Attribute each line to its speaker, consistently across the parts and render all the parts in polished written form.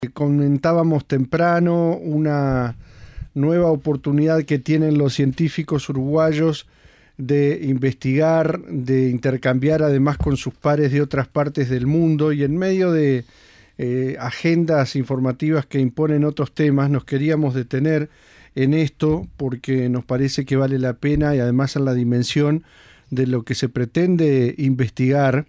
Speaker 1: Comentábamos temprano una nueva oportunidad que tienen los científicos uruguayos de investigar, de intercambiar además con sus pares de otras partes del mundo, y en medio de agendas informativas que imponen otros temas, nos queríamos detener en esto porque nos parece que vale la pena, y además en la dimensión de lo que se pretende investigar.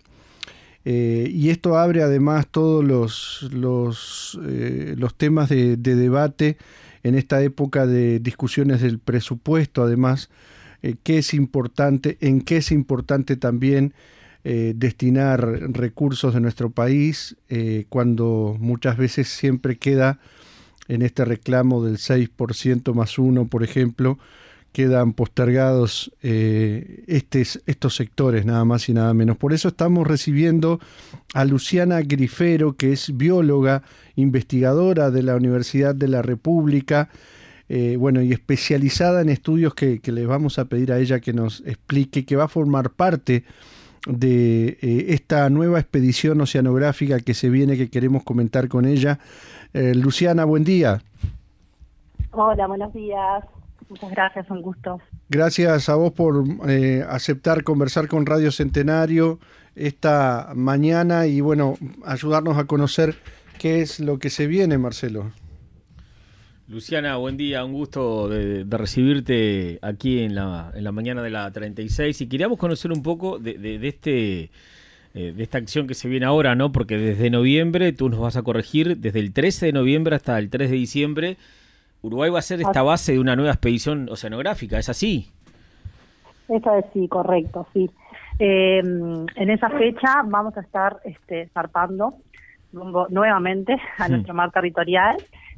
Speaker 1: Y esto abre además todos los temas de debate en esta época de discusiones del presupuesto, además, qué es importante, en qué es importante también destinar recursos de nuestro país, cuando muchas veces siempre queda en este reclamo del 6% más uno, por ejemplo, quedan postergados estos sectores, nada más y nada menos. Por eso estamos recibiendo a Luciana Grifero, que es bióloga, investigadora de la Universidad de la República, y especializada en estudios que les vamos a pedir a ella que nos explique, que va a formar parte de esta nueva expedición oceanográfica que se viene, que queremos comentar con ella. Luciana, buen día.
Speaker 2: Hola, buenos días. Muchas gracias, un gusto.
Speaker 1: Gracias a vos por aceptar conversar con Radio Centenario esta mañana y ayudarnos a conocer qué es lo que se viene, Marcelo.
Speaker 3: Luciana, buen día, un gusto de recibirte aquí en la mañana de la 36, y queríamos conocer un poco de esta acción que se viene ahora, ¿no? Porque desde noviembre, tú nos vas a corregir, desde el 13 de noviembre hasta el 3 de diciembre, Uruguay va a ser esta base de una nueva expedición oceanográfica, ¿es así?
Speaker 2: Eso es, sí, correcto, sí. En esa fecha vamos a estar zarpando nuevamente a nuestro mar territorial,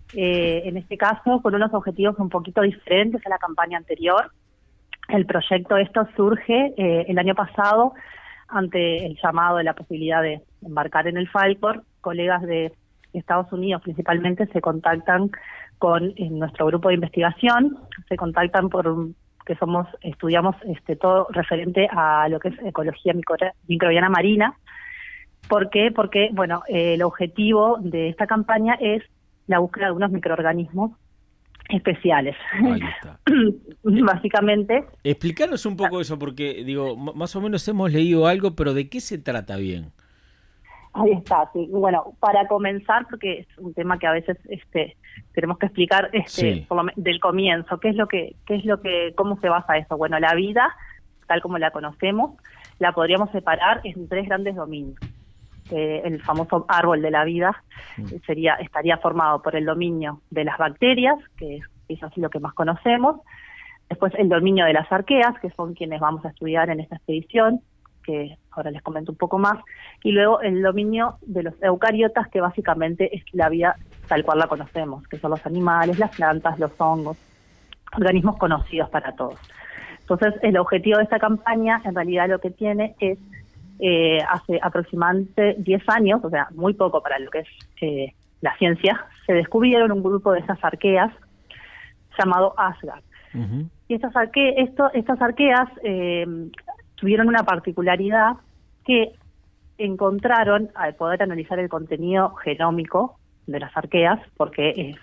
Speaker 2: en este caso con unos objetivos un poquito diferentes a la campaña anterior. El proyecto surge el año pasado ante el llamado de la posibilidad de embarcar en el Falcor. Colegas de Estados Unidos principalmente se contactan con nuestro grupo de investigación, se contactan que estudiamos todo referente a lo que es ecología microbiana marina. ¿Por qué? Porque, el objetivo de esta campaña es la búsqueda de unos microorganismos especiales.
Speaker 3: Ahí está.
Speaker 2: Básicamente.
Speaker 3: Explícanos un poco eso, porque, más o menos hemos leído algo, pero ¿de qué se trata bien?
Speaker 2: Ahí está, sí. Bueno, para comenzar, porque es un tema que a veces tenemos que explicar
Speaker 3: sí,
Speaker 2: del comienzo, cómo se basa eso. Bueno, la vida, tal como la conocemos, la podríamos separar en tres grandes dominios. El famoso árbol de la vida estaría formado por el dominio de las bacterias, que es así lo que más conocemos. Después el dominio de las arqueas, que son quienes vamos a estudiar en esta expedición, que ahora les comento un poco más, y luego el dominio de los eucariotas, que básicamente es la vida tal cual la conocemos, que son los animales, las plantas, los hongos, organismos conocidos para todos. Entonces, el objetivo de esta campaña, en realidad lo que tiene es, hace aproximadamente 10 años, o sea, muy poco para lo que es la ciencia, se descubrieron un grupo de esas arqueas llamado Asgard. Uh-huh. Y estas arqueas tuvieron una particularidad, que encontraron, al poder analizar el contenido genómico de las arqueas, porque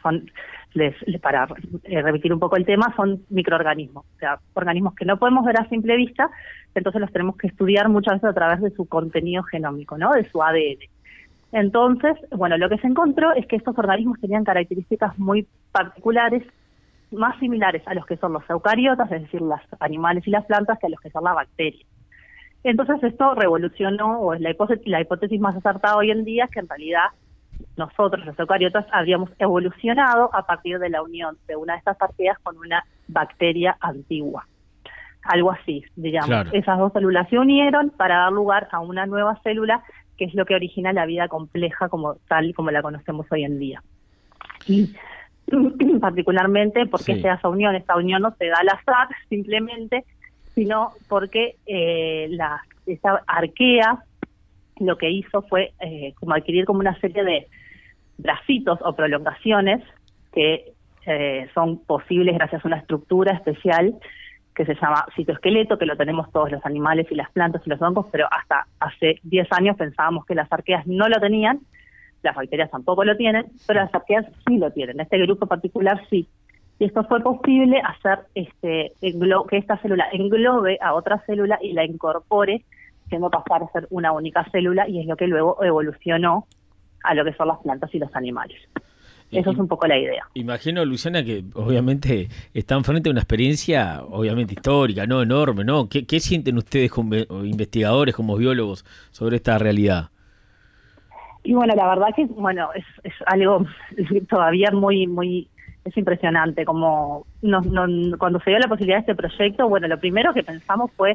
Speaker 2: para repetir un poco el tema, son microorganismos, o sea, organismos que no podemos ver a simple vista, entonces los tenemos que estudiar muchas veces a través de su contenido genómico, ¿no? De su ADN. Entonces, lo que se encontró es que estos organismos tenían características muy particulares, más similares a los que son los eucariotas, es decir, los animales y las plantas, que a los que son las bacterias. Entonces esto revolucionó, o es la hipótesis más acertada hoy en día, que en realidad nosotros, los eucariotas, habríamos evolucionado a partir de la unión de una de estas arqueas con una bacteria antigua. Algo así, digamos. Claro. Esas dos células se unieron para dar lugar a una nueva célula, que es lo que origina la vida compleja tal y como la conocemos hoy en día. Y particularmente porque esta unión no se da al azar simplemente, sino porque esta arquea lo que hizo fue como adquirir como una serie de bracitos o prolongaciones que son posibles gracias a una estructura especial que se llama citoesqueleto, que lo tenemos todos los animales y las plantas y los hongos, pero hasta hace 10 años pensábamos que las arqueas no lo tenían, las bacterias tampoco lo tienen, pero las arqueas sí lo tienen, este grupo particular sí. Y esto fue posible hacer que esta célula englobe a otra célula y la incorpore, siendo pasar a ser una única célula, y es lo que luego evolucionó a lo que son las plantas y los animales. Eso es un poco la idea.
Speaker 3: Imagino, Luciana, que obviamente están frente a una experiencia obviamente histórica, ¿no? Enorme, ¿no? ¿Qué sienten ustedes como investigadores, como biólogos, sobre esta realidad?
Speaker 2: Y bueno, la verdad que es algo todavía muy es impresionante. Como cuando se dio la posibilidad de este proyecto, bueno, lo primero que pensamos fue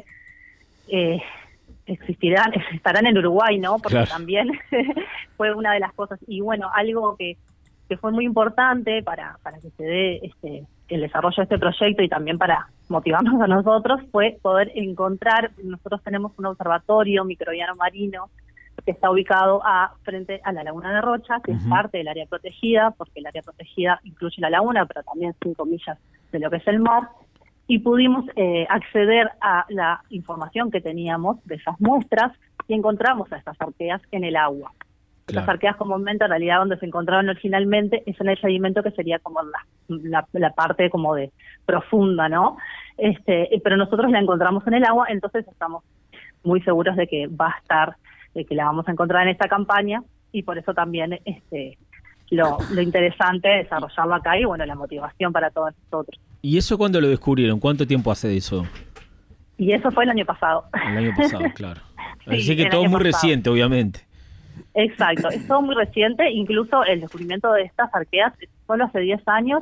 Speaker 2: estarán en Uruguay, ¿no? Porque claro, también fue una de las cosas. Y bueno, algo que fue muy importante para que se dé el desarrollo de este proyecto y también para motivarnos a nosotros fue poder encontrar. Nosotros tenemos un observatorio microbiano marino que está ubicado frente a la Laguna de Rocha, que es parte del área protegida, porque el área protegida incluye la laguna, pero también 5 millas de lo que es el mar, y pudimos acceder a la información que teníamos de esas muestras y encontramos a estas arqueas en el agua. Claro. Las arqueas comúnmente, en realidad, donde se encontraron originalmente es en el sedimento, que sería como la parte como de profunda, ¿no? Pero nosotros la encontramos en el agua, entonces estamos muy seguros de que va a estar, de que la vamos a encontrar en esta campaña, y por eso también lo interesante es desarrollarlo acá y bueno, la motivación para todos nosotros.
Speaker 3: ¿Y eso cuándo lo descubrieron? ¿Cuánto tiempo hace de eso?
Speaker 2: Y eso fue el año pasado. El
Speaker 3: año pasado, claro.
Speaker 2: Sí,
Speaker 3: así que todo muy reciente, obviamente.
Speaker 2: Exacto, es todo muy reciente, incluso el descubrimiento de estas arqueas solo hace 10 años,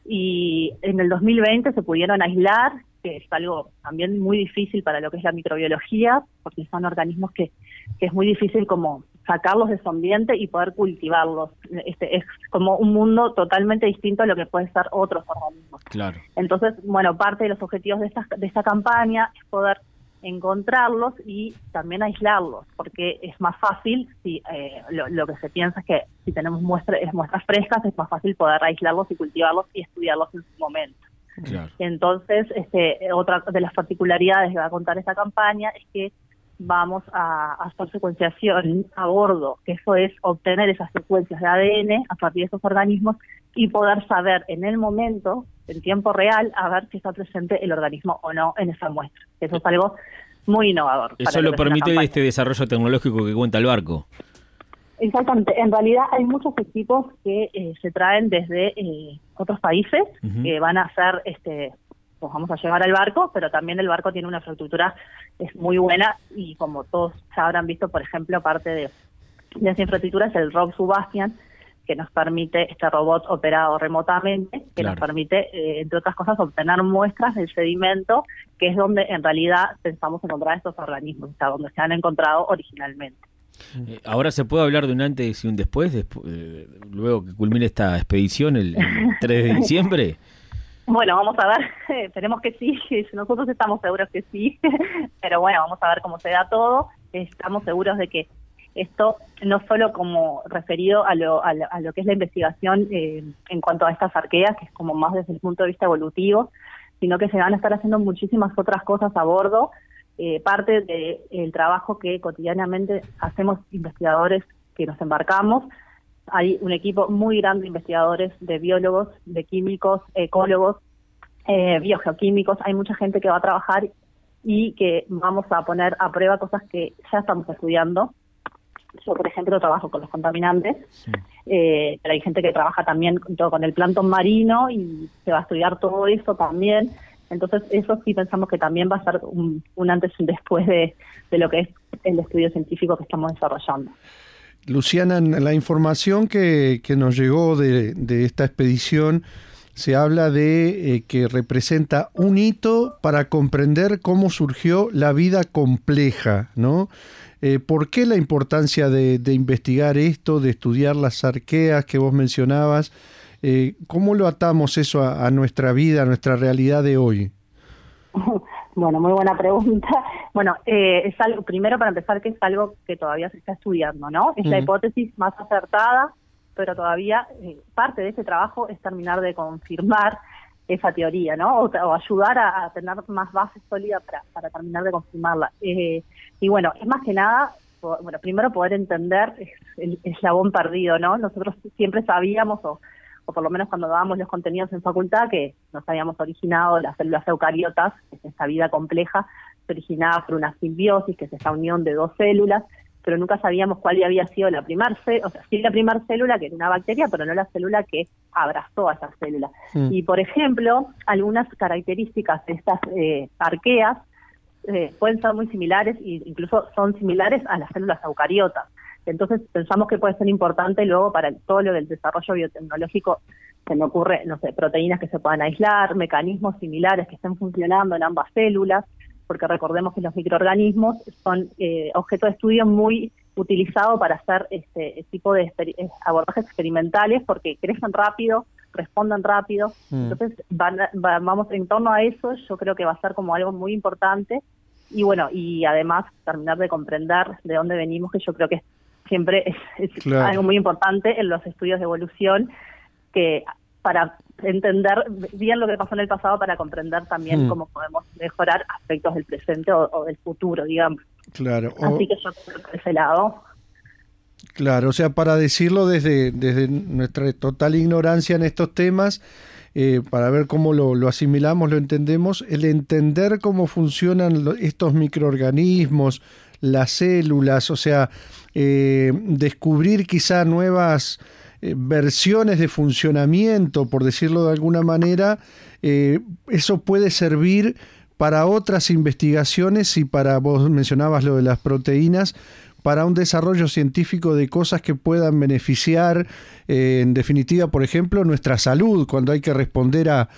Speaker 2: y en el 2020 se pudieron aislar, que es algo también muy difícil para lo que es la microbiología, porque son organismos que es muy difícil como sacarlos de su ambiente y poder cultivarlos. Es como un mundo totalmente distinto a lo que pueden ser otros organismos.
Speaker 3: Claro.
Speaker 2: Entonces, bueno, parte de los objetivos de esta campaña es poder encontrarlos y también aislarlos, porque es más fácil, si lo que se piensa es que si tenemos muestras frescas, es más fácil poder aislarlos y cultivarlos y estudiarlos en su momento.
Speaker 3: Claro.
Speaker 2: Entonces, otra de las particularidades que va a contar esta campaña es que vamos a hacer secuenciación a bordo, que eso es obtener esas secuencias de ADN a partir de esos organismos y poder saber en el momento, en tiempo real, a ver si está presente el organismo o no en esa muestra. Eso es algo muy innovador.
Speaker 3: Eso lo permite este desarrollo tecnológico que cuenta el barco.
Speaker 2: Exactamente. En realidad hay muchos equipos que se traen desde otros países que van a hacer, los vamos a llevar al barco, pero también el barco tiene una infraestructura es muy buena, y como todos ya habrán visto, por ejemplo, parte de esa infraestructura es el Rob Sebastian, que nos permite, este robot operado remotamente, que nos permite, entre otras cosas, obtener muestras del sedimento, que es donde en realidad pensamos encontrar estos organismos, o sea, donde se han encontrado originalmente.
Speaker 3: Ahora se puede hablar de un antes y un después, luego que culmine esta expedición el 3 de diciembre.
Speaker 2: Bueno, vamos a ver, esperemos que sí, nosotros estamos seguros que sí, pero bueno, vamos a ver cómo se da todo. Estamos seguros de que esto no solo como referido a lo que es la investigación en cuanto a estas arqueas, que es como más desde el punto de vista evolutivo, sino que se van a estar haciendo muchísimas otras cosas a bordo, parte del trabajo que cotidianamente hacemos investigadores que nos embarcamos. Hay un equipo muy grande de investigadores, de biólogos, de químicos, ecólogos, biogeoquímicos. Hay mucha gente que va a trabajar y que vamos a poner a prueba cosas que ya estamos estudiando. Yo, por ejemplo, trabajo con los contaminantes, pero hay gente que trabaja también con el plancton marino y se va a estudiar todo eso también. Entonces, eso sí pensamos que también va a ser un antes y un después de lo que es el estudio científico que estamos desarrollando.
Speaker 1: Luciana, en la información que nos llegó de esta expedición, se habla de que representa un hito para comprender cómo surgió la vida compleja, ¿no? ¿Por qué la importancia de investigar esto, de estudiar las arqueas que vos mencionabas? ¿Cómo lo atamos eso a nuestra vida, a nuestra realidad de hoy?
Speaker 2: Bueno, muy buena pregunta. Bueno, es algo, primero para empezar, que es algo que todavía se está estudiando, ¿no? Es la hipótesis más acertada, pero todavía parte de ese trabajo es terminar de confirmar esa teoría, ¿no? O ayudar a tener más bases sólidas para terminar de confirmarla. Y bueno, es más que nada bueno, primero poder entender es el eslabón perdido, ¿no? Nosotros siempre sabíamos, o por lo menos cuando dábamos los contenidos en facultad, que nos habíamos originado las células eucariotas, que es esta vida compleja, se originaba por una simbiosis, que es esta unión de dos células, pero nunca sabíamos cuál había sido la primera célula, o sea, sí la primera célula, que era una bacteria, pero no la célula que abrazó a esa célula. Y, por ejemplo, algunas características de estas arqueas pueden ser muy similares, e incluso son similares a las células eucariotas. Entonces pensamos que puede ser importante luego para todo lo del desarrollo biotecnológico. Se me ocurre, no sé, proteínas que se puedan aislar, mecanismos similares que estén funcionando en ambas células, porque recordemos que los microorganismos son objeto de estudio muy utilizado para hacer este tipo de abordajes experimentales, porque crecen rápido, responden rápido. Entonces vamos en torno a eso. Yo creo que va a ser como algo muy importante, y bueno, y además terminar de comprender de dónde venimos, que yo creo que siempre es claro, algo muy importante en los estudios de evolución, que para entender bien lo que pasó en el pasado, para comprender también cómo podemos mejorar aspectos del presente o del futuro, digamos.
Speaker 1: Claro.
Speaker 2: Así que yo creo que por ese lado.
Speaker 1: Claro, o sea, para decirlo desde nuestra total ignorancia en estos temas, para ver cómo lo asimilamos, lo entendemos, el entender cómo funcionan estos microorganismos, las células, o sea, descubrir quizá nuevas versiones de funcionamiento, por decirlo de alguna manera, eso puede servir para otras investigaciones y para, vos mencionabas lo de las proteínas, para un desarrollo científico de cosas que puedan beneficiar, en definitiva, por ejemplo, nuestra salud, cuando hay que responder a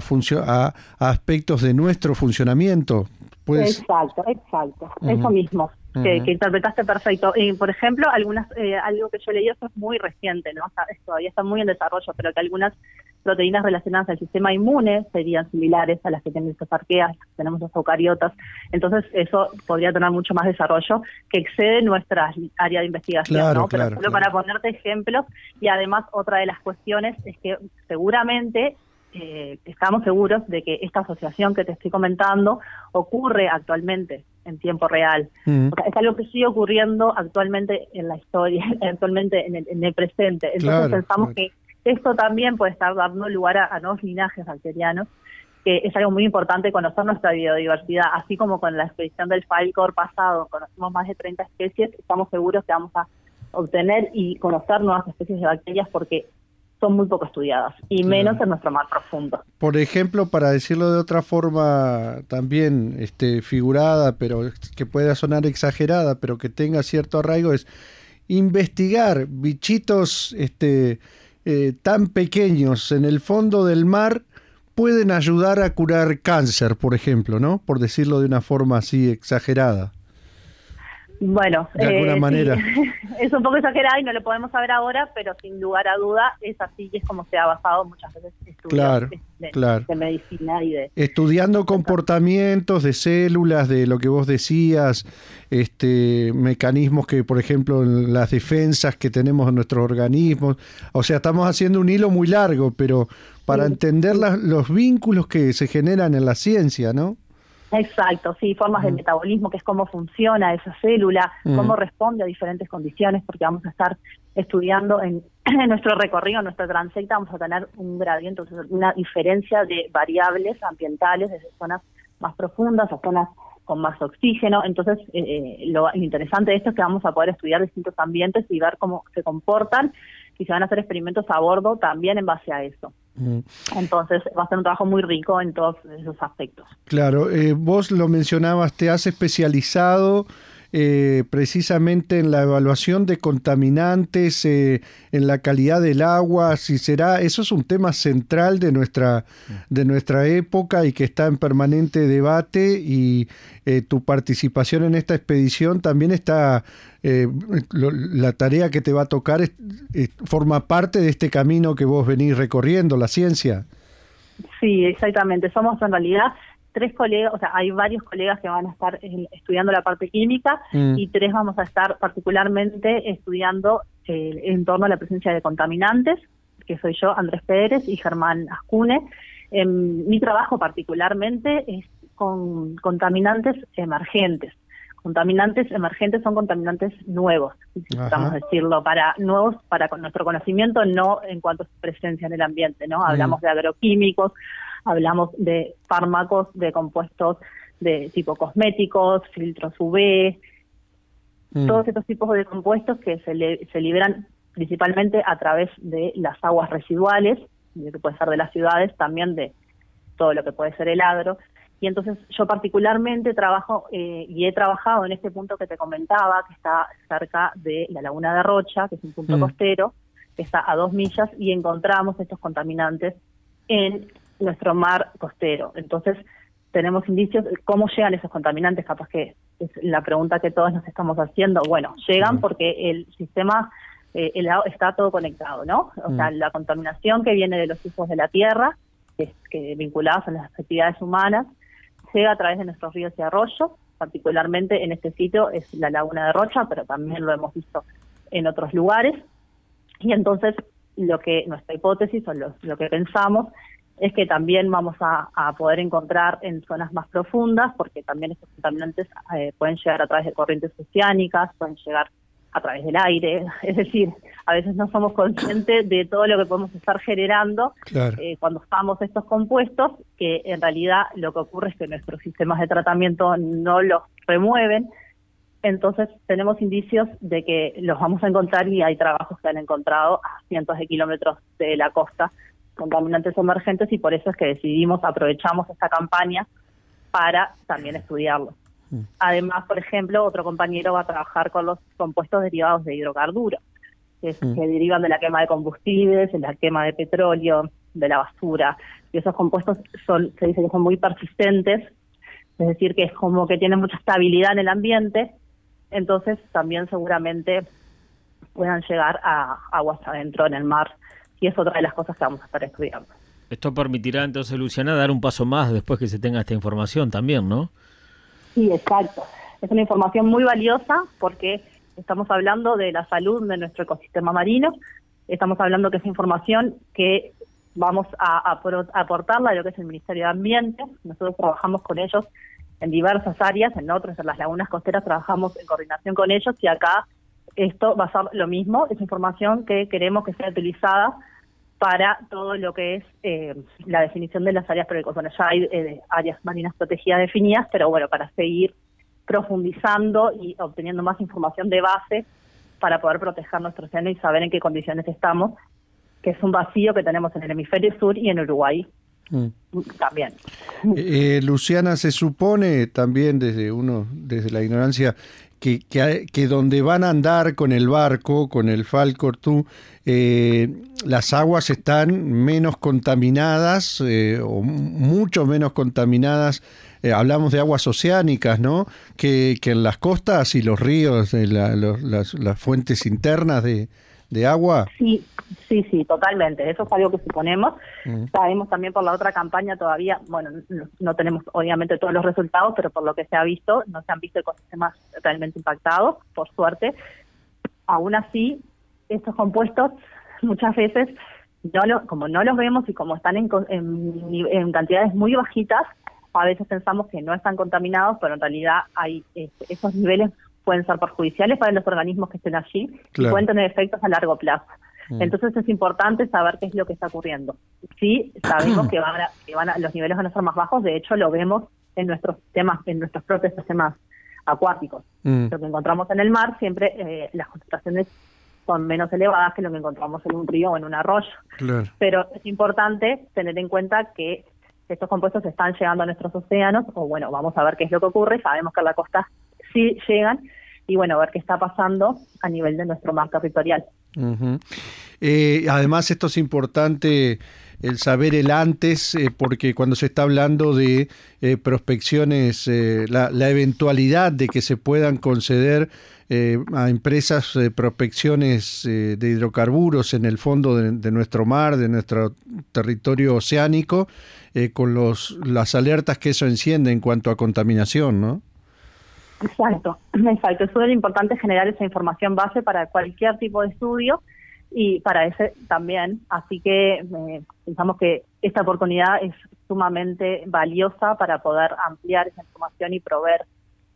Speaker 1: aspectos de nuestro funcionamiento. Pues...
Speaker 2: Exacto, eso mismo, que interpretaste perfecto. Por ejemplo, algo que yo leí, eso es muy reciente, ¿no? O sea, todavía está muy en desarrollo, pero que algunas proteínas relacionadas al sistema inmune serían similares a las que tienen estas arqueas, que tenemos los eucariotas. Entonces eso podría tener mucho más desarrollo, que excede nuestra área de investigación,
Speaker 1: claro,
Speaker 2: ¿no? Pero
Speaker 1: claro,
Speaker 2: solo para ponerte ejemplos. Y además otra de las cuestiones es que seguramente estamos seguros de que esta asociación que te estoy comentando ocurre actualmente en tiempo real. O sea, es algo que sigue ocurriendo actualmente en la historia, actualmente en el presente. Entonces pensamos que esto también puede estar dando lugar a nuevos linajes bacterianos, que es algo muy importante conocer nuestra biodiversidad, así como con la expedición del Falcor pasado conocimos más de 30 especies. Estamos seguros que vamos a obtener y conocer nuevas especies de bacterias, porque son muy poco estudiadas, y menos en nuestro mar profundo.
Speaker 1: Por ejemplo, para decirlo de otra forma también figurada, pero que pueda sonar exagerada, pero que tenga cierto arraigo, es investigar bichitos tan pequeños en el fondo del mar pueden ayudar a curar cáncer, por ejemplo, ¿no? Por decirlo de una forma así exagerada.
Speaker 2: Bueno,
Speaker 1: de alguna manera.
Speaker 2: Sí, es un poco exagerado y no lo podemos saber ahora, pero sin lugar a duda es así, y es como se ha basado muchas veces estudios de medicina y de...
Speaker 1: Estudiando comportamientos de células, de lo que vos decías, mecanismos que, por ejemplo, las defensas que tenemos en nuestros organismos. O sea, estamos haciendo un hilo muy largo, pero para entender los vínculos que se generan en la ciencia, ¿no?
Speaker 2: Exacto, sí, formas de metabolismo, que es cómo funciona esa célula, cómo responde a diferentes condiciones, porque vamos a estar estudiando en nuestro recorrido, en nuestra transecta, vamos a tener un gradiente, una diferencia de variables ambientales desde zonas más profundas a zonas con más oxígeno. Entonces, lo interesante de esto es que vamos a poder estudiar distintos ambientes y ver cómo se comportan, y se van a hacer experimentos a bordo también en base a eso. Entonces va a ser un trabajo muy rico en todos esos aspectos.
Speaker 1: Claro, vos lo mencionabas, te has especializado precisamente en la evaluación de contaminantes, en la calidad del agua. Si será, eso es un tema central de nuestra época y que está en permanente debate, y tu participación en esta expedición también está, la tarea que te va a tocar forma parte de este camino que vos venís recorriendo, la ciencia.
Speaker 2: Sí, exactamente. Somos en realidad 3 colegas, o sea, hay varios colegas que van a estar estudiando la parte química, y 3 vamos a estar particularmente estudiando en torno a la presencia de contaminantes, que soy yo, Andrés Pérez, y Germán Ascune. Mi trabajo particularmente es con contaminantes emergentes, Contaminantes emergentes son contaminantes nuevos, si estamos decirlo, nuevos para con nuestro conocimiento, no en cuanto a su presencia en el ambiente, ¿no? Hablamos de agroquímicos, hablamos de fármacos, de compuestos de tipo cosméticos, filtros UV, todos estos tipos de compuestos que se liberan principalmente a través de las aguas residuales, que puede ser de las ciudades, también de todo lo que puede ser el agro. Y entonces yo particularmente trabajo y he trabajado en este punto que te comentaba, que está cerca de la Laguna de Rocha, que es un punto costero, que está a 2 millas, y encontramos estos contaminantes en nuestro mar costero. Entonces tenemos indicios de cómo llegan esos contaminantes, capaz que es la pregunta que todos nos estamos haciendo. Bueno, llegan porque el sistema está todo conectado, ¿no? O sea, la contaminación que viene de los usos de la tierra, que vinculados a las actividades humanas, llega a través de nuestros ríos y arroyos, particularmente en este sitio es la Laguna de Rocha, pero también lo hemos visto en otros lugares. Y entonces nuestra hipótesis o lo que pensamos es que también vamos a poder encontrar en zonas más profundas, porque también estos contaminantes pueden llegar a través de corrientes oceánicas, pueden llegar a través del aire, es decir, a veces no somos conscientes de todo lo que podemos estar generando cuando usamos estos compuestos, que en realidad lo que ocurre es que nuestros sistemas de tratamiento no los remueven. Entonces tenemos indicios de que los vamos a encontrar, y hay trabajos que han encontrado a cientos de kilómetros de la costa contaminantes emergentes, y por eso es que aprovechamos esta campaña para también estudiarlos. Además, por ejemplo, otro compañero va a trabajar con los compuestos derivados de hidrocarburos, que derivan de la quema de combustibles, de la quema de petróleo, de la basura. Y esos compuestos se dice que son muy persistentes, es decir, que es como que tienen mucha estabilidad en el ambiente, entonces también seguramente puedan llegar a aguas adentro en el mar, y es otra de las cosas que vamos a estar estudiando.
Speaker 3: Esto permitirá entonces, Luciana, dar un paso más después que se tenga esta información también, ¿no?
Speaker 2: Sí, exacto. Es una información muy valiosa porque estamos hablando de la salud de nuestro ecosistema marino, estamos hablando que es información que vamos a aportarla a lo que es el Ministerio de Ambiente. Nosotros trabajamos con ellos en diversas áreas, en las lagunas costeras trabajamos en coordinación con ellos, y acá esto va a ser lo mismo, es información que queremos que sea utilizada para todo lo que es la definición de las áreas protegidas. Bueno, ya hay áreas marinas protegidas definidas, pero bueno, para seguir profundizando y obteniendo más información de base para poder proteger nuestro océano y saber en qué condiciones estamos, que es un vacío que tenemos en el hemisferio sur y en Uruguay también.
Speaker 1: Luciana, se supone también desde la ignorancia que donde van a andar con el barco, con el Falcor 2, las aguas están menos contaminadas o mucho menos contaminadas, hablamos de aguas oceánicas, ¿no? Que en las costas y los ríos, las fuentes internas de agua.
Speaker 2: Sí, totalmente. Eso es algo que suponemos. Sabemos también por la otra campaña todavía, bueno, no tenemos obviamente todos los resultados, pero por lo que se ha visto, no se han visto ecosistemas realmente impactados, por suerte. Aún así, estos compuestos muchas veces, como no los vemos y como están en cantidades muy bajitas, a veces pensamos que no están contaminados, pero en realidad hay esos niveles pueden ser perjudiciales para los organismos que estén allí y pueden tener efectos a largo plazo. Entonces es importante saber qué es lo que está ocurriendo. Sí, sabemos que los niveles van a ser más bajos, de hecho lo vemos en nuestros sistemas, en nuestros propios sistemas acuáticos. Lo que encontramos en el mar, siempre las concentraciones son menos elevadas que lo que encontramos en un río o en un arroyo. Pero es importante tener en cuenta que estos compuestos están llegando a nuestros océanos, o bueno, vamos a ver qué es lo que ocurre. Sabemos que a la costa sí llegan, y bueno, a ver qué está pasando a nivel de nuestro mar territorial.
Speaker 1: Además, esto es importante, el saber el antes, porque cuando se está hablando de prospecciones, la eventualidad de que se puedan conceder a empresas prospecciones de hidrocarburos en el fondo de nuestro mar, de nuestro territorio oceánico, con las alertas que eso enciende en cuanto a contaminación, ¿no?
Speaker 2: Exacto. Es súper importante generar esa información base para cualquier tipo de estudio y para ese también. Así que pensamos que esta oportunidad es sumamente valiosa para poder ampliar esa información y proveer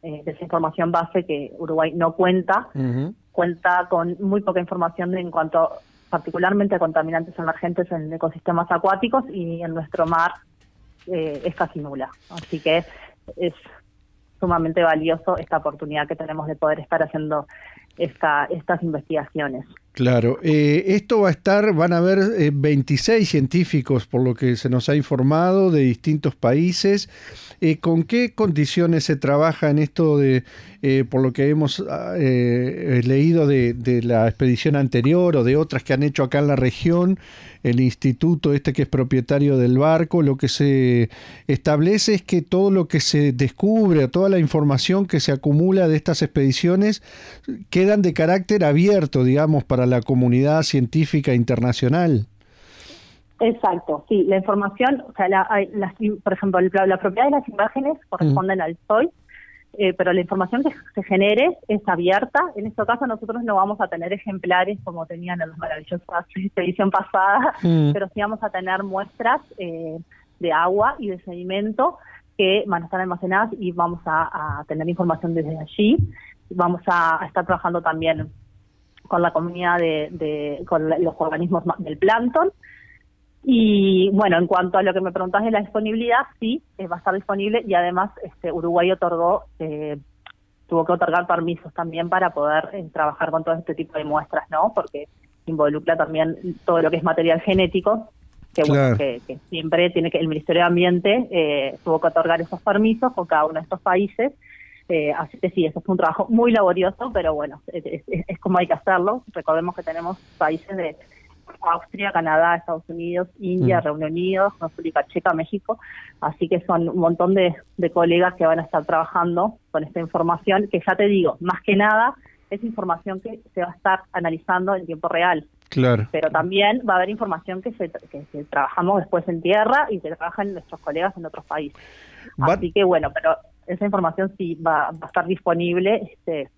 Speaker 2: de esa información base que Uruguay no cuenta. Cuenta con muy poca información en cuanto particularmente a contaminantes emergentes en ecosistemas acuáticos, y en nuestro mar es casi nula. Así que es sumamente valioso esta oportunidad que tenemos de poder estar haciendo estas investigaciones.
Speaker 1: Claro, esto van a haber 26 científicos, por lo que se nos ha informado, de distintos países. ¿Con qué condiciones se trabaja en esto por lo que hemos leído de la expedición anterior o de otras que han hecho acá en la región? El instituto que es propietario del barco, lo que se establece es que todo lo que se descubre, toda la información que se acumula de estas expediciones quedan de carácter abierto, digamos, para la comunidad científica internacional.
Speaker 2: Exacto, sí, la información, o sea, por ejemplo, la propiedad de las imágenes corresponden al SOI, pero la información que se genere es abierta. En este caso nosotros no vamos a tener ejemplares como tenían en la maravillosa expedición pasada, pero sí vamos a tener muestras de agua y de sedimento que van a estar almacenadas, y vamos a tener información desde allí. Vamos a estar trabajando también con la comunidad con los organismos del plancton. Y bueno, en cuanto a lo que me preguntás de la disponibilidad, sí, va a estar disponible, y además Uruguay tuvo que otorgar permisos también para poder trabajar con todo este tipo de muestras, ¿no? Porque involucra también todo lo que es material genético, que,
Speaker 1: claro,
Speaker 2: bueno, que siempre el Ministerio de Ambiente tuvo que otorgar esos permisos con cada uno de estos países. Así que sí, eso fue un trabajo muy laborioso, pero bueno, es como hay que hacerlo. Recordemos que tenemos países de Austria, Canadá, Estados Unidos, India, Reino Unido, República Checa, México, así que son un montón de colegas que van a estar trabajando con esta información, que ya te digo, más que nada es información que se va a estar analizando en tiempo real.
Speaker 1: Claro.
Speaker 2: Pero también va a haber información que trabajamos después en tierra y que trabajan nuestros colegas en otros países. Así que bueno, pero esa información sí va a estar disponible,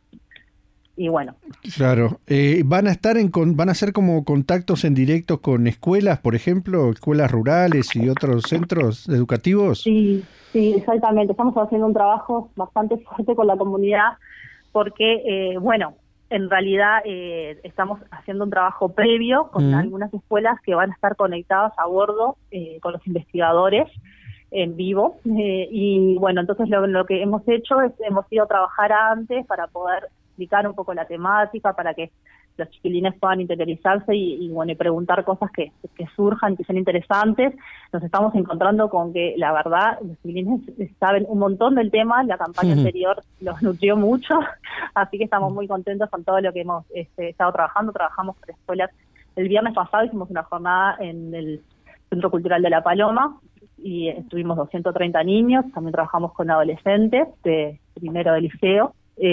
Speaker 2: y bueno.
Speaker 1: Claro. ¿Van a ser como contactos en directo con escuelas, por ejemplo, escuelas rurales y otros centros educativos?
Speaker 2: Sí, exactamente. Estamos haciendo un trabajo bastante fuerte con la comunidad porque, bueno, en realidad estamos haciendo un trabajo previo con algunas escuelas que van a estar conectadas a bordo con los investigadores en vivo. Y bueno, entonces lo que hemos hecho es, hemos ido a trabajar antes para poder explicar un poco la temática, para que los chiquilines puedan interiorizarse y bueno, y preguntar cosas que surjan, que sean interesantes. Nos estamos encontrando con que la verdad los chiquilines saben un montón del tema. La campaña anterior los nutrió mucho, así que estamos muy contentos con todo lo que hemos estado trabajando. Trabajamos con escuelas. El viernes pasado hicimos una jornada en el Centro Cultural de La Paloma y estuvimos 230 niños. También trabajamos con adolescentes de primero de liceo.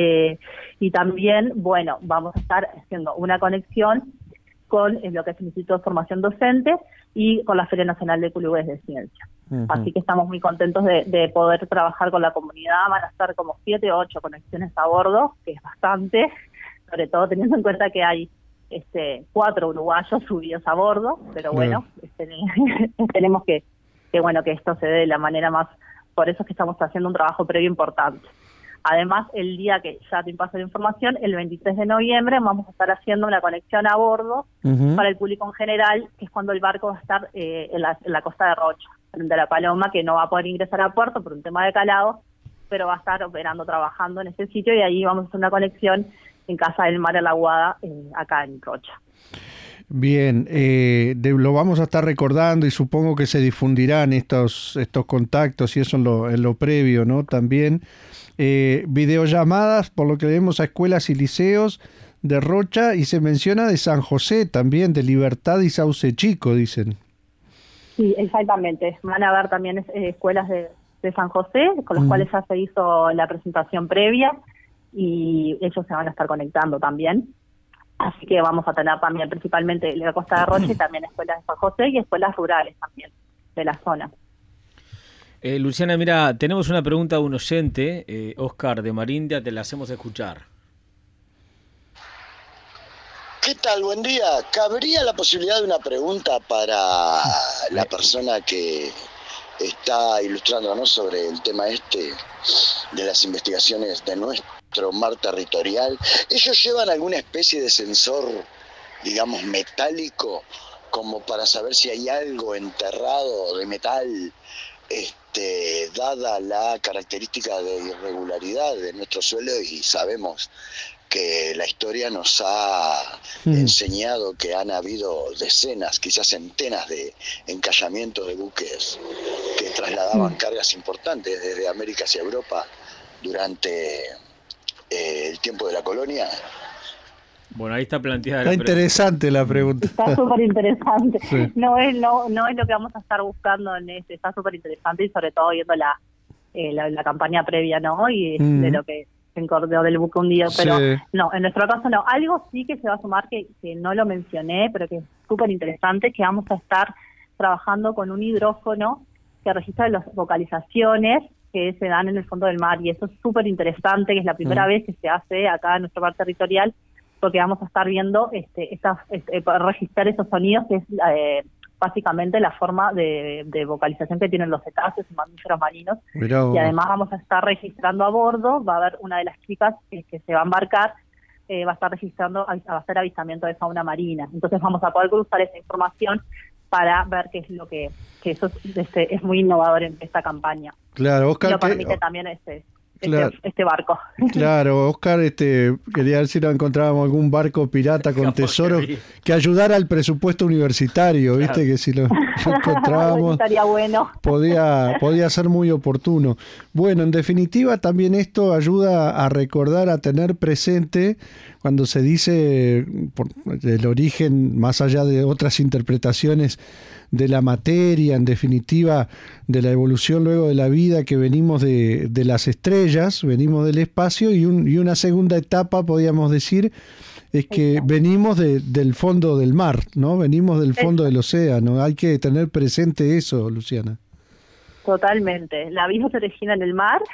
Speaker 2: Y también, bueno, vamos a estar haciendo una conexión con lo que es el Instituto de Formación Docente y con la Feria Nacional de Clubes de Ciencia. Así que estamos muy contentos de poder trabajar con la comunidad. Van a estar como 7 o 8 conexiones a bordo, que es bastante, sobre todo teniendo en cuenta que hay 4 uruguayos subidos a bordo, pero bueno, tenemos que bueno, que esto se dé de la manera más. Por eso es que estamos haciendo un trabajo previo importante. Además, el día que ya te paso la información, el 23 de noviembre, vamos a estar haciendo una conexión a bordo para el público en general, que es cuando el barco va a estar en la costa de Rocha, frente a La Paloma, que no va a poder ingresar a puerto por un tema de calado, pero va a estar operando, trabajando en ese sitio, y ahí vamos a hacer una conexión en Casa del Mar, en La Aguada, acá en Rocha.
Speaker 1: Bien, lo vamos a estar recordando y supongo que se difundirán estos contactos y eso en lo previo, ¿no? También videollamadas, por lo que vemos, a escuelas y liceos de Rocha, y se menciona de San José también, de Libertad y Sauce Chico, dicen.
Speaker 2: Sí, exactamente. Van a haber también escuelas de San José, con las cuales ya se hizo la presentación previa, y ellos se van a estar conectando también. Así que vamos a tener también principalmente la costa de Rocha y también escuelas de San José y escuelas rurales también de la zona.
Speaker 3: Luciana, mira, tenemos una pregunta de un oyente, Oscar de Marindia, te la hacemos escuchar.
Speaker 4: ¿Qué tal? Buen día. ¿Cabría la posibilidad de una pregunta para la persona que está ilustrándonos sobre el tema de las investigaciones de nuestro mar territorial. Ellos llevan alguna especie de sensor, digamos, metálico, como para saber si hay algo enterrado de metal, dada la característica de irregularidad de nuestro suelo, y sabemos que la historia nos ha enseñado que han habido decenas, quizás centenas de encallamientos de buques que trasladaban cargas importantes desde América hacia Europa durante el tiempo de la colonia.
Speaker 3: Bueno, ahí está planteada.
Speaker 1: Está interesante la pregunta.
Speaker 2: Está súper interesante.
Speaker 1: Sí.
Speaker 2: No es lo que vamos a estar buscando en este. Está súper interesante, y sobre todo viendo la campaña previa, ¿no? Y de lo que se encordó del buque hundido. Pero
Speaker 1: sí.
Speaker 2: No, en nuestro caso no. Algo sí que se va a sumar, que no lo mencioné, pero que es súper interesante, que vamos a estar trabajando con un hidrófono que registra las vocalizaciones que se dan en el fondo del mar. Y eso es súper interesante, que es la primera vez que se hace acá en nuestro mar territorial, porque vamos a estar viendo registrar esos sonidos, que es básicamente la forma de vocalización que tienen los cetáceos y mamíferos marinos. Y además vamos a estar registrando a bordo, va a haber una de las chicas que se va a embarcar, va a estar registrando, va a hacer avistamiento de fauna marina. Entonces vamos a poder cruzar esa información para ver qué es lo que eso es muy innovador en esta campaña.
Speaker 1: Claro, Oscar.
Speaker 2: Y lo permite también
Speaker 1: Claro.
Speaker 2: este barco.
Speaker 1: Claro, Oscar, quería ver si no encontrábamos algún barco pirata con tesoros que ayudara al presupuesto universitario, ¿viste? Claro. Que si lo encontrábamos
Speaker 2: estaría bueno.
Speaker 1: podía ser muy oportuno. Bueno, en definitiva también esto ayuda a recordar, a tener presente cuando se dice el origen, más allá de otras interpretaciones de la materia, en definitiva, de la evolución luego de la vida, que venimos de las estrellas, venimos del espacio, y una segunda etapa, podríamos decir, es que venimos del fondo del mar, ¿no? Venimos del fondo del océano. Hay que tener presente eso, Luciana.
Speaker 2: Totalmente. La vida se origina en el mar,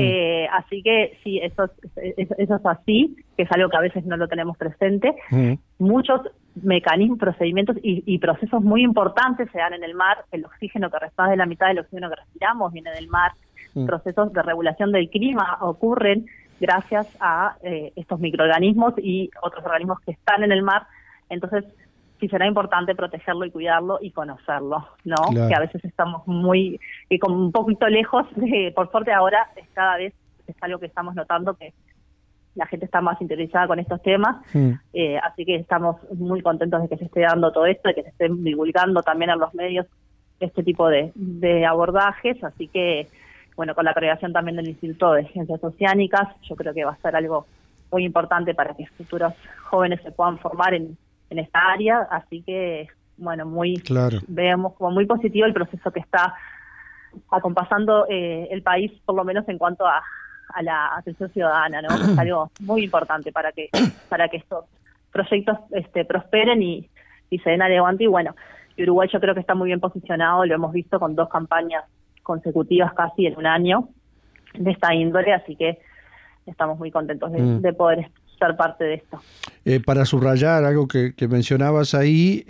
Speaker 2: así que sí, eso es así, que es algo que a veces no lo tenemos presente. Muchos mecanismos, procedimientos y procesos muy importantes se dan en el mar. El oxígeno, que más de la mitad del oxígeno que respiramos viene del mar. Procesos de regulación del clima ocurren gracias a estos microorganismos y otros organismos que están en el mar. Entonces, sí será importante protegerlo y cuidarlo y conocerlo, ¿no? Claro. Que a veces estamos como un poquito lejos. Por suerte ahora cada vez es algo que estamos notando, que la gente está más interesada con estos temas, así que estamos muy contentos de que se esté dando todo esto, de que se estén divulgando también en los medios este tipo de abordajes, así que, bueno, con la creación también del Instituto de Ciencias Oceánicas, yo creo que va a ser algo muy importante para que futuros jóvenes se puedan formar en esta área, así que, bueno, vemos como muy positivo el proceso que está acompasando el país, por lo menos en cuanto a la atención ciudadana, ¿no? Es algo muy importante para que estos proyectos prosperen y se den adelante. Y bueno, Uruguay yo creo que está muy bien posicionado, lo hemos visto con 2 campañas consecutivas casi en un año de esta índole, así que estamos muy contentos de poder ser parte de esto.
Speaker 1: Para subrayar algo que mencionabas ahí,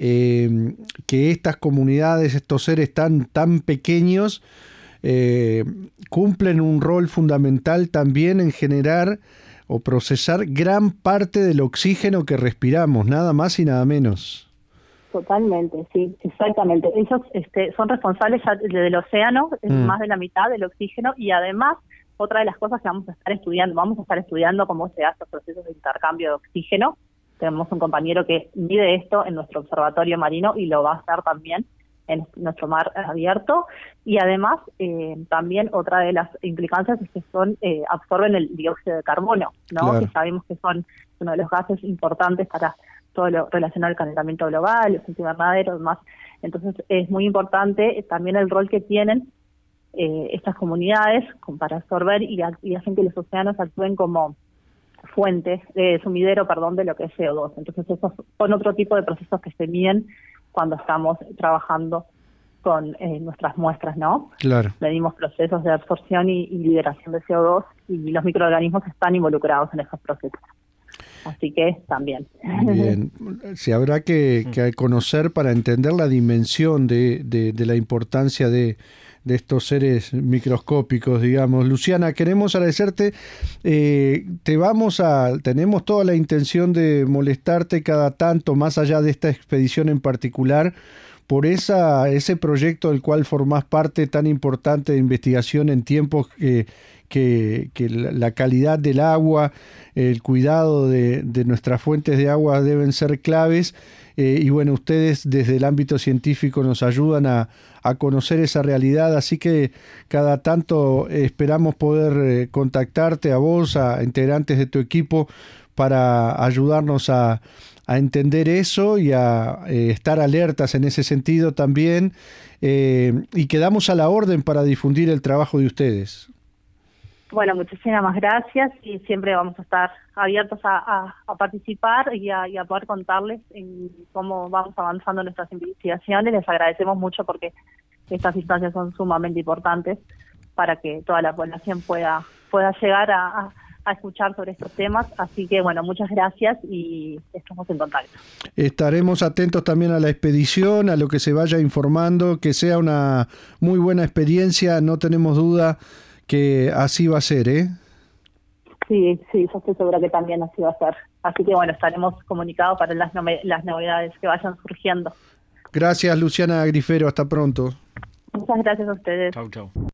Speaker 1: que estas comunidades, estos seres tan pequeños, cumplen un rol fundamental también en generar o procesar gran parte del oxígeno que respiramos, nada más y nada menos.
Speaker 2: Totalmente, sí, exactamente. Ellos son responsables del océano, más de la mitad del oxígeno, y además otra de las cosas que vamos a estar estudiando cómo se hacen los procesos de intercambio de oxígeno. Tenemos un compañero que mide esto en nuestro observatorio marino y lo va a hacer también en nuestro mar abierto, y además también otra de las implicancias es que absorben el dióxido de carbono, ¿no? Claro. Que sabemos que son uno de los gases importantes para todo lo relacionado al calentamiento global, los invernaderos, demás. Entonces es muy importante también el rol que tienen estas comunidades para absorber y hacen que los océanos actúen como fuente, sumidero, de lo que es CO2. Entonces esos son otro tipo de procesos que se miden cuando estamos trabajando con nuestras muestras, ¿no? Claro. Medimos procesos de absorción y liberación de CO2, y los microorganismos están involucrados en esos procesos. Así que también.
Speaker 1: Bien, sí, habrá que conocer para entender la dimensión de la importancia de estos seres microscópicos, digamos. Luciana, queremos agradecerte. Tenemos toda la intención de molestarte cada tanto, más allá de esta expedición en particular, por ese proyecto del cual formás parte tan importante de investigación en tiempos que la calidad del agua, el cuidado de nuestras fuentes de agua deben ser claves. Y bueno, ustedes desde el ámbito científico nos ayudan a conocer esa realidad, así que cada tanto esperamos poder contactarte a vos, a integrantes de tu equipo, para ayudarnos a entender eso y a estar alertas en ese sentido también, y quedamos a la orden para difundir el trabajo de ustedes.
Speaker 2: Bueno, muchísimas gracias y siempre vamos a estar abiertos a participar y a poder contarles en cómo vamos avanzando en nuestras investigaciones. Les agradecemos mucho porque estas instancias son sumamente importantes para que toda la población pueda llegar a escuchar sobre estos temas. Así que, bueno, muchas gracias y estamos en contacto.
Speaker 1: Estaremos atentos también a la expedición, a lo que se vaya informando, que sea una muy buena experiencia, no tenemos duda que así va a ser, ¿eh? Sí,
Speaker 2: yo estoy segura que también así va a ser. Así que bueno, estaremos comunicados para las novedades que vayan surgiendo.
Speaker 1: Gracias, Luciana Grifero, hasta pronto.
Speaker 2: Muchas gracias a ustedes.
Speaker 3: Chau, chau.